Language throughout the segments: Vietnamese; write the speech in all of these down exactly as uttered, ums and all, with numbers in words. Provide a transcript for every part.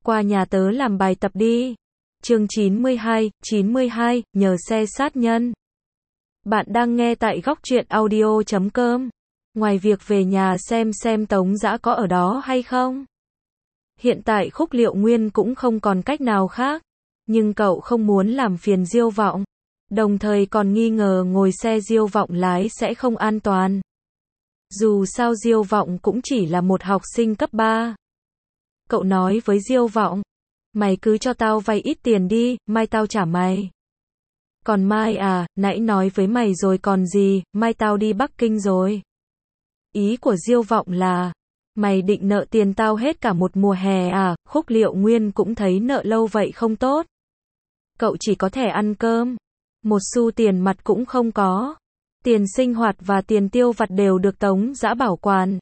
qua nhà tớ làm bài tập đi. Chương chín mươi hai, chín mươi hai, nhờ xe sát nhân. Bạn đang nghe tại góc truyện audio chấm com. Ngoài việc về nhà xem xem Tống Dã có ở đó hay không. Hiện tại Khúc Liệu Nguyên cũng không còn cách nào khác. Nhưng cậu không muốn làm phiền Diêu Vọng. Đồng thời còn nghi ngờ ngồi xe Diêu Vọng lái sẽ không an toàn. Dù sao Diêu Vọng cũng chỉ là một học sinh cấp ba. Cậu nói với Diêu Vọng, mày cứ cho tao vay ít tiền đi, mai tao trả mày. Còn mai à, nãy nói với mày rồi còn gì, mai tao đi Bắc Kinh rồi. Ý của Diêu Vọng là, mày định nợ tiền tao hết cả một mùa hè à? Khúc Liệu Nguyên cũng thấy nợ lâu vậy không tốt. Cậu chỉ có thể ăn cơm, một xu tiền mặt cũng không có. Tiền sinh hoạt và tiền tiêu vặt đều được Tống Dã bảo quản.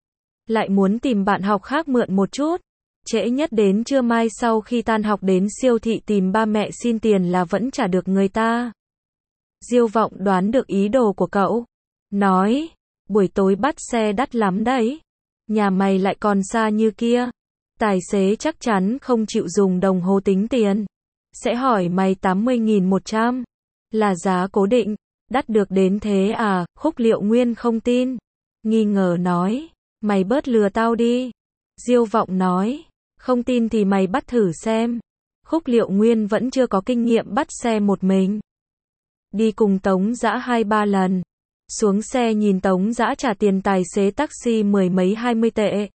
Lại muốn tìm bạn học khác mượn một chút. Trễ nhất đến trưa mai sau khi tan học đến siêu thị tìm ba mẹ xin tiền là vẫn trả được người ta. Diêu Vọng đoán được ý đồ của cậu. Nói, buổi tối bắt xe đắt lắm đấy. Nhà mày lại còn xa như kia. Tài xế chắc chắn không chịu dùng đồng hồ tính tiền. Sẽ hỏi mày tám mươi nghìn một trăm. Là giá cố định. Đắt được đến thế à? Khúc Liệu Nguyên không tin. Nghi ngờ nói, mày bớt lừa tao đi. Diêu Vọng nói, không tin thì mày bắt thử xem. Khúc Liệu Nguyên vẫn chưa có kinh nghiệm bắt xe một mình. Đi cùng Tống Dã hai ba lần. Xuống xe nhìn Tống Dã trả tiền tài xế taxi mười mấy hai mươi tệ.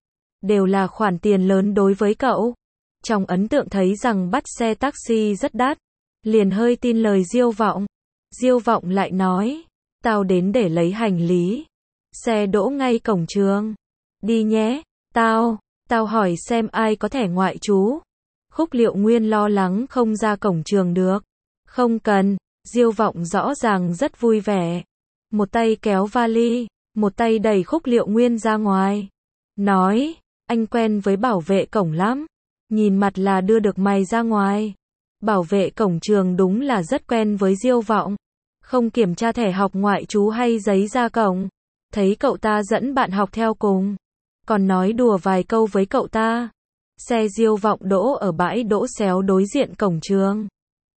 Đều là khoản tiền lớn đối với cậu. Trong ấn tượng thấy rằng bắt xe taxi rất đắt. Liền hơi tin lời Diêu Vọng. Diêu Vọng lại nói, tao đến để lấy hành lý. Xe đỗ ngay cổng trường. Đi nhé, tao, tao hỏi xem ai có thẻ ngoại trú. Khúc Liệu Nguyên lo lắng không ra cổng trường được. Không cần, Diêu Vọng rõ ràng rất vui vẻ. Một tay kéo vali, một tay đẩy Khúc Liệu Nguyên ra ngoài. Nói, anh quen với bảo vệ cổng lắm. Nhìn mặt là đưa được mày ra ngoài. Bảo vệ cổng trường đúng là rất quen với Diêu Vọng. Không kiểm tra thẻ học ngoại trú hay giấy ra cổng. Thấy cậu ta dẫn bạn học theo cùng. Còn nói đùa vài câu với cậu ta. Xe Diêu Vọng đỗ ở bãi đỗ xéo đối diện cổng trường.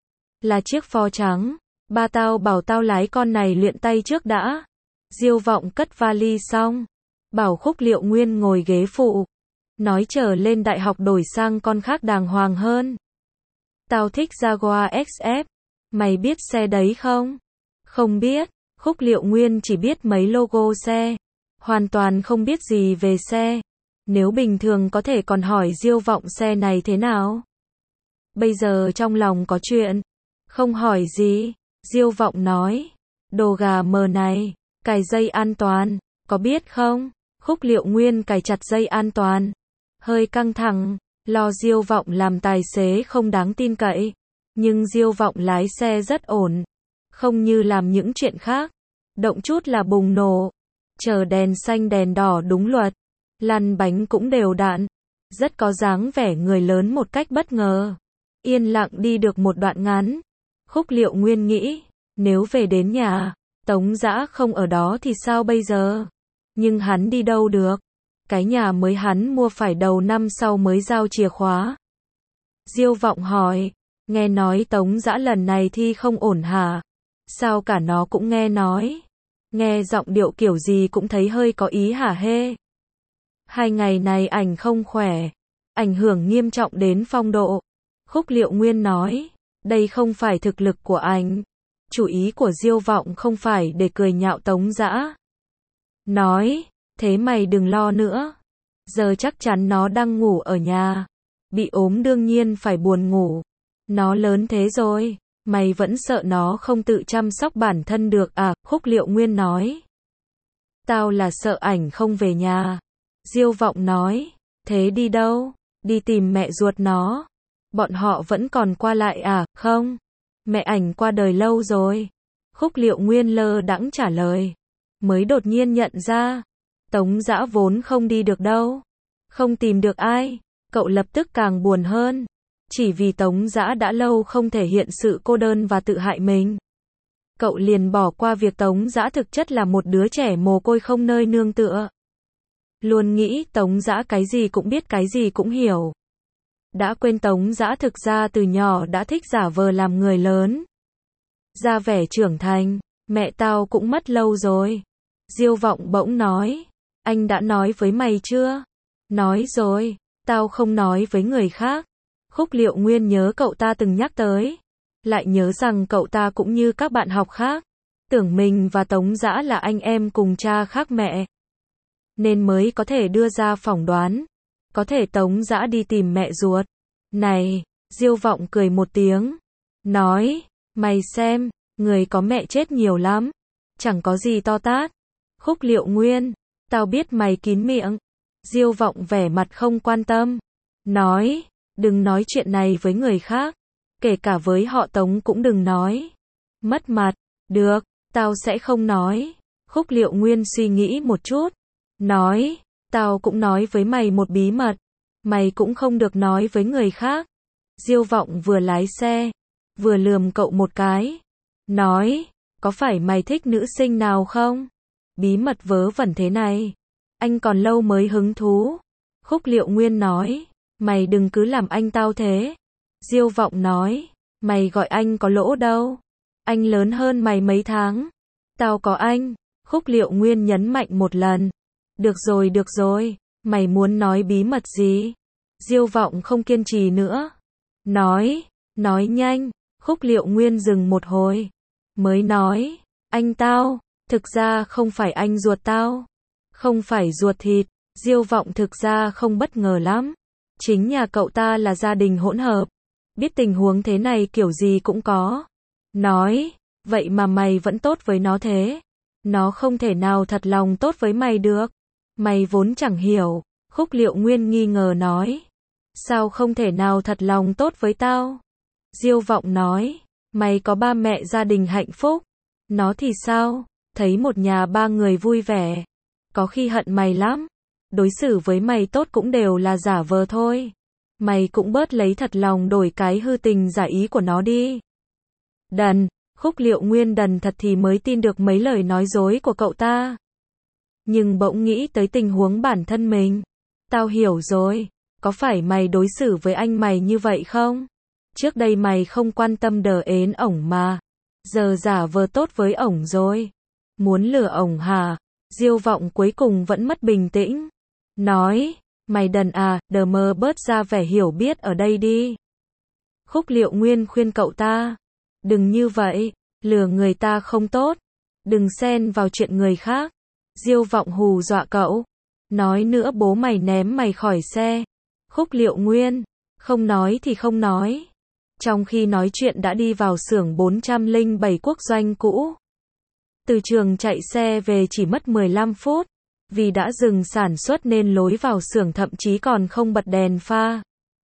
Là chiếc Ford trắng. Ba tao bảo tao lái con này luyện tay trước đã. Diêu Vọng cất vali xong. Bảo Khúc Liệu Nguyên ngồi ghế phụ. Nói chờ lên đại học đổi sang con khác đàng hoàng hơn. Tao thích Jaguar ích ép. Mày biết xe đấy không? Không biết. Khúc Liệu Nguyên chỉ biết mấy logo xe. Hoàn toàn không biết gì về xe. Nếu bình thường có thể còn hỏi Diêu Vọng xe này thế nào. Bây giờ trong lòng có chuyện. Không hỏi gì. Diêu Vọng nói. Đồ gà mờ này. Cài dây an toàn. Có biết không? Khúc Liệu Nguyên cài chặt dây an toàn. Hơi căng thẳng. Lo Diêu Vọng làm tài xế không đáng tin cậy. Nhưng Diêu Vọng lái xe rất ổn. Không như làm những chuyện khác. Động chút là bùng nổ. Chờ đèn xanh đèn đỏ đúng luật. Lăn bánh cũng đều đặn. Rất có dáng vẻ người lớn một cách bất ngờ. Yên lặng đi được một đoạn ngắn. Khúc Liệu Nguyên nghĩ, nếu về đến nhà, Tống Dã không ở đó thì sao bây giờ? Nhưng hắn đi đâu được? Cái nhà mới hắn mua phải đầu năm sau mới giao chìa khóa. Diêu Vọng hỏi, nghe nói Tống Dã lần này thi không ổn hả? Sao cả nó cũng nghe nói? Nghe giọng điệu kiểu gì cũng thấy hơi có ý hả hê? Hai ngày này ảnh không khỏe, ảnh hưởng nghiêm trọng đến phong độ. Khúc Liệu Nguyên nói, đây không phải thực lực của ảnh. Chủ ý của Diêu Vọng không phải để cười nhạo Tống Dã. Nói, thế mày đừng lo nữa. Giờ chắc chắn nó đang ngủ ở nhà. Bị ốm đương nhiên phải buồn ngủ. Nó lớn thế rồi, mày vẫn sợ nó không tự chăm sóc bản thân được à? Khúc Liệu Nguyên nói. Tao là sợ ảnh không về nhà. Diêu Vọng nói, thế đi đâu? Đi tìm mẹ ruột nó. Bọn họ vẫn còn qua lại à? Không. Mẹ ảnh qua đời lâu rồi. Khúc Liệu Nguyên lơ đãng trả lời. Mới đột nhiên nhận ra. Tống Dã vốn không đi được đâu. Không tìm được ai. Cậu lập tức càng buồn hơn. Chỉ vì Tống Dã đã lâu không thể hiện sự cô đơn và tự hại mình. Cậu liền bỏ qua việc Tống Dã thực chất là một đứa trẻ mồ côi không nơi nương tựa. Luôn nghĩ Tống Dã cái gì cũng biết cái gì cũng hiểu. Đã quên Tống Dã thực ra từ nhỏ đã thích giả vờ làm người lớn. Ra vẻ trưởng thành, mẹ tao cũng mất lâu rồi. Diêu Vọng bỗng nói, anh đã nói với mày chưa? Nói rồi, tao không nói với người khác. Khúc Liệu Nguyên nhớ cậu ta từng nhắc tới. Lại nhớ rằng cậu ta cũng như các bạn học khác. Tưởng mình và Tống Dã là anh em cùng cha khác mẹ. Nên mới có thể đưa ra phỏng đoán. Có thể Tống Dã đi tìm mẹ ruột. Này, Diêu Vọng cười một tiếng. Nói, mày xem, người có mẹ chết nhiều lắm. Chẳng có gì to tát. Khúc Liệu Nguyên, tao biết mày kín miệng. Diêu Vọng vẻ mặt không quan tâm. Nói, đừng nói chuyện này với người khác. Kể cả với họ Tống cũng đừng nói. Mất mặt, được, tao sẽ không nói. Khúc Liệu Nguyên suy nghĩ một chút. Nói, tao cũng nói với mày một bí mật. Mày cũng không được nói với người khác. Diêu Vọng vừa lái xe, vừa lườm cậu một cái. Nói, có phải mày thích nữ sinh nào không? Bí mật vớ vẩn thế này. Anh còn lâu mới hứng thú. Khúc Liệu Nguyên nói, mày đừng cứ làm anh tao thế. Diêu Vọng nói, mày gọi anh có lỗ đâu. Anh lớn hơn mày mấy tháng. Tao có anh. Khúc Liệu Nguyên nhấn mạnh một lần. Được rồi được rồi, mày muốn nói bí mật gì? Diêu Vọng không kiên trì nữa. Nói, nói nhanh. Khúc Liệu Nguyên dừng một hồi. Mới nói, anh tao, thực ra không phải anh ruột tao. Không phải ruột thịt. Diêu Vọng thực ra không bất ngờ lắm. Chính nhà cậu ta là gia đình hỗn hợp. Biết tình huống thế này kiểu gì cũng có. Nói, vậy mà mày vẫn tốt với nó thế. Nó không thể nào thật lòng tốt với mày được. Mày vốn chẳng hiểu. Khúc Liệu Nguyên nghi ngờ nói. Sao không thể nào thật lòng tốt với tao? Diêu Vọng nói, mày có ba mẹ gia đình hạnh phúc. Nó thì sao? Thấy một nhà ba người vui vẻ. Có khi hận mày lắm. Đối xử với mày tốt cũng đều là giả vờ thôi. Mày cũng bớt lấy thật lòng đổi cái hư tình giả ý của nó đi. Đần, Khúc Liệu Nguyên đần thật thì mới tin được mấy lời nói dối của cậu ta. Nhưng bỗng nghĩ tới tình huống bản thân mình. Tao hiểu rồi, có phải mày đối xử với anh mày như vậy không? Trước đây mày không quan tâm đờ ến ổng mà. Giờ giả vờ tốt với ổng rồi. Muốn lừa ổng hả? Diêu Vọng cuối cùng vẫn mất bình tĩnh. Nói, mày đần à, đờ mơ bớt ra vẻ hiểu biết ở đây đi. Khúc Liệu Nguyên khuyên cậu ta. Đừng như vậy, lừa người ta không tốt. Đừng xen vào chuyện người khác. Diêu Vọng hù dọa cậu. Nói nữa bố mày ném mày khỏi xe. Khúc Liệu Nguyên, không nói thì không nói. Trong khi nói chuyện đã đi vào xưởng bốn trăm lẻ bảy quốc doanh cũ. Từ trường chạy xe về chỉ mất mười lăm phút. Vì đã dừng sản xuất nên lối vào xưởng thậm chí còn không bật đèn pha.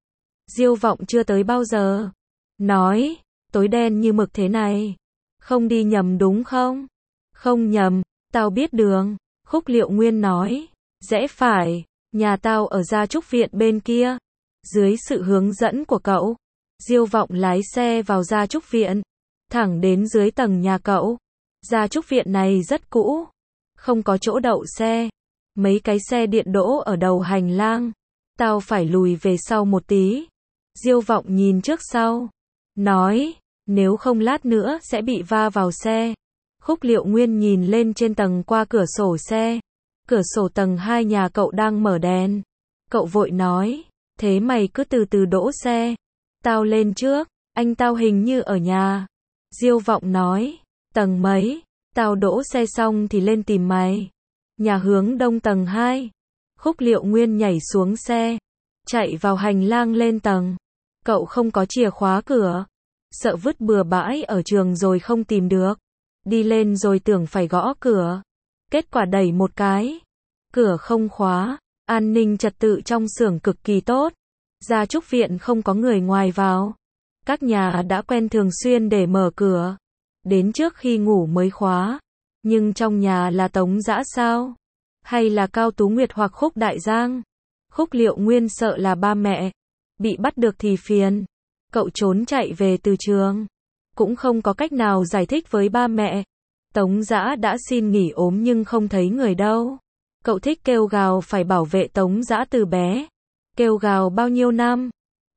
Diêu Vọng chưa tới bao giờ. Nói, tối đen như mực thế này. Không đi nhầm đúng không? Không nhầm, tao biết đường. Khúc Liệu Nguyên nói, rẽ phải, nhà tao ở Gia Trúc Viện bên kia. Dưới sự hướng dẫn của cậu, Diêu Vọng lái xe vào Gia Trúc Viện, thẳng đến dưới tầng nhà cậu. Gia Trúc Viện này rất cũ, không có chỗ đậu xe. Mấy cái xe điện đỗ ở đầu hành lang. Tao phải lùi về sau một tí. Diêu Vọng nhìn trước sau. Nói, nếu không lát nữa sẽ bị va vào xe. Khúc Liệu Nguyên nhìn lên trên tầng qua cửa sổ xe. Cửa sổ tầng hai nhà cậu đang mở đèn. Cậu vội nói, thế mày cứ từ từ đỗ xe. Tao lên trước, anh tao hình như ở nhà. Diêu Vọng nói, tầng mấy? Tao đỗ xe xong thì lên tìm mày. Nhà hướng đông tầng hai. Khúc Liệu Nguyên nhảy xuống xe, chạy vào hành lang lên tầng. Cậu không có chìa khóa cửa. Sợ vứt bừa bãi ở trường rồi không tìm được. Đi lên rồi tưởng phải gõ cửa. Kết quả đẩy một cái. Cửa không khóa. An ninh trật tự trong xưởng cực kỳ tốt. Gia Trúc Viện không có người ngoài vào. Các nhà đã quen thường xuyên để mở cửa. Đến trước khi ngủ mới khóa. Nhưng trong nhà là Tống Dã sao? Hay là Cao Tú Nguyệt hoặc Khúc Đại Giang? Khúc Liệu Nguyên sợ là ba mẹ. Bị bắt được thì phiền. Cậu trốn chạy về từ trường. Cũng không có cách nào giải thích với ba mẹ. Tống Dã đã xin nghỉ ốm nhưng không thấy người đâu. Cậu thích kêu gào phải bảo vệ Tống Dã từ bé. Kêu gào bao nhiêu năm.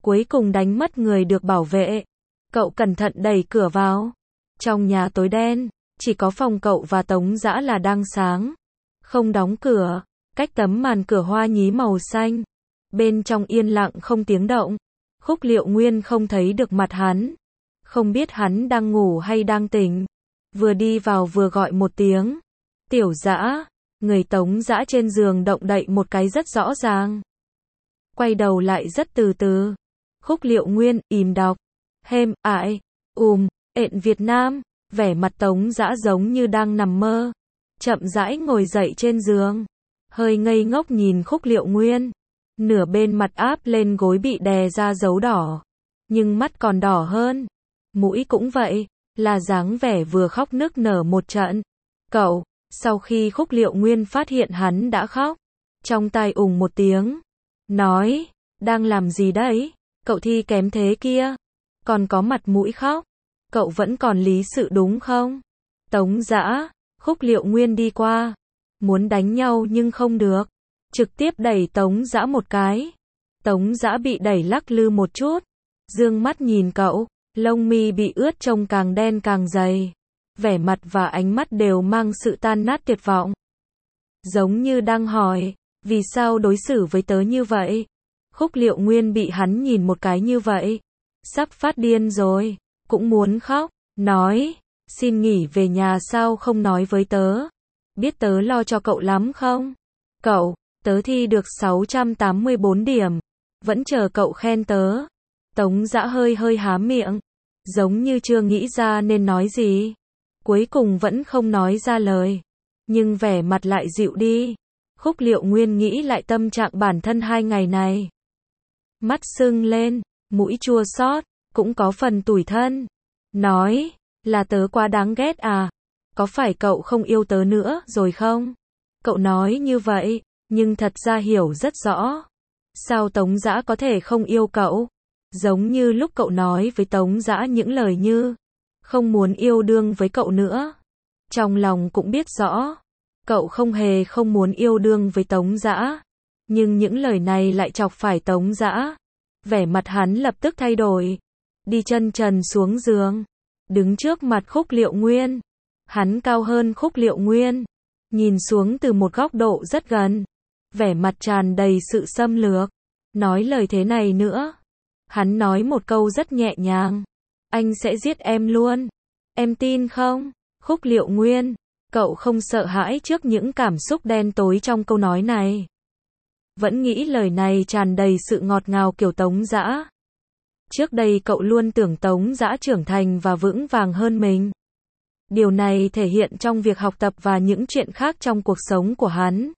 cuối cùng đánh mất người được bảo vệ. Cậu cẩn thận đẩy cửa vào. Trong nhà tối đen, chỉ có phòng cậu và Tống Dã là đang sáng. Không đóng cửa, cách tấm màn cửa hoa nhí màu xanh. Bên trong yên lặng không tiếng động. Khúc Liệu Nguyên không thấy được mặt hắn. Không biết hắn đang ngủ hay đang tỉnh. Vừa đi vào vừa gọi một tiếng. Tiểu Dã. Người Tống Dã trên giường động đậy một cái rất rõ ràng. Quay đầu lại rất từ từ. Khúc Liệu Nguyên im đọc. Hêm, ải, ùm, ện Việt Nam. Vẻ mặt Tống Dã giống như đang nằm mơ. Chậm rãi ngồi dậy trên giường. Hơi ngây ngốc nhìn Khúc Liệu Nguyên. Nửa bên mặt áp lên gối bị đè ra dấu đỏ. Nhưng mắt còn đỏ hơn. Mũi cũng vậy, là dáng vẻ vừa khóc nức nở một trận. Cậu, sau khi Khúc Liệu Nguyên phát hiện hắn đã khóc, trong tai ùng một tiếng. Nói, đang làm gì đấy? Cậu thi kém thế kia. Còn có mặt mũi khóc. Cậu vẫn còn lý sự đúng không? Tống Dã, Khúc Liệu Nguyên đi qua. Muốn đánh nhau nhưng không được. Trực tiếp đẩy Tống Dã một cái. Tống Dã bị đẩy lắc lư một chút. Dương mắt nhìn cậu. Lông mi bị ướt trông càng đen càng dày. Vẻ mặt và ánh mắt đều mang sự tan nát tuyệt vọng. Giống như đang hỏi, vì sao đối xử với tớ như vậy? Khúc Liệu Nguyên bị hắn nhìn một cái như vậy. Sắp phát điên rồi, cũng muốn khóc, nói, xin nghỉ về nhà sao không nói với tớ? Biết tớ lo cho cậu lắm không? Cậu, tớ thi được sáu trăm tám mươi bốn điểm, vẫn chờ cậu khen tớ. Tống Dã hơi hơi há miệng, giống như chưa nghĩ ra nên nói gì. Cuối cùng vẫn không nói ra lời, nhưng vẻ mặt lại dịu đi. Khúc Liệu Nguyên nghĩ lại tâm trạng bản thân hai ngày này. Mắt sưng lên, mũi chua xót, cũng có phần tủi thân. Nói, là tớ quá đáng ghét à? Có phải cậu không yêu tớ nữa rồi không? Cậu nói như vậy, nhưng thật ra hiểu rất rõ. Sao Tống Dã có thể không yêu cậu? Giống như lúc cậu nói với Tống Dã những lời như không muốn yêu đương với cậu nữa. Trong lòng cũng biết rõ, cậu không hề không muốn yêu đương với Tống Dã. Nhưng những lời này lại chọc phải Tống Dã. Vẻ mặt hắn lập tức thay đổi. Đi chân trần xuống giường. Đứng trước mặt Khúc Liệu Nguyên. Hắn cao hơn Khúc Liệu Nguyên. Nhìn xuống từ một góc độ rất gần. Vẻ mặt tràn đầy sự xâm lược. Nói lời thế này nữa. Hắn nói một câu rất nhẹ nhàng. Anh sẽ giết em luôn. Em tin không? Khúc Liệu Nguyên. Cậu không sợ hãi trước những cảm xúc đen tối trong câu nói này. Vẫn nghĩ lời này tràn đầy sự ngọt ngào kiểu Tống Dã. Trước đây cậu luôn tưởng Tống Dã trưởng thành và vững vàng hơn mình. Điều này thể hiện trong việc học tập và những chuyện khác trong cuộc sống của hắn.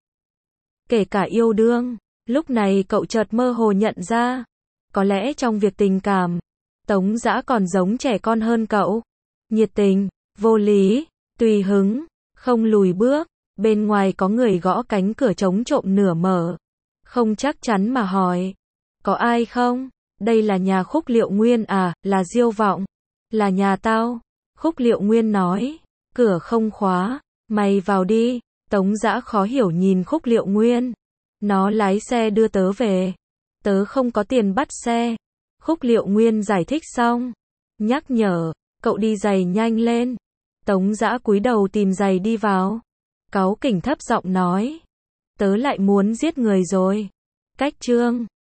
Kể cả yêu đương. Lúc này cậu chợt mơ hồ nhận ra. Có lẽ trong việc tình cảm, Tống Dã còn giống trẻ con hơn cậu. Nhiệt tình, vô lý, tùy hứng, không lùi bước. Bên ngoài có người gõ cánh cửa trống trộm nửa mở. Không chắc chắn mà hỏi. Có ai không? Đây là nhà Khúc Liệu Nguyên à? Là Diêu Vọng. Là nhà tao. Khúc Liệu Nguyên nói. Cửa không khóa. Mày vào đi. Tống Dã khó hiểu nhìn Khúc Liệu Nguyên. Nó lái xe đưa tớ về. Tớ không có tiền bắt xe. Khúc Liệu Nguyên giải thích xong. Nhắc nhở. Cậu đi giày nhanh lên. Tống Dã cúi đầu tìm giày đi vào. Cáu kỉnh thấp giọng nói. Tớ lại muốn giết người rồi. Cách chương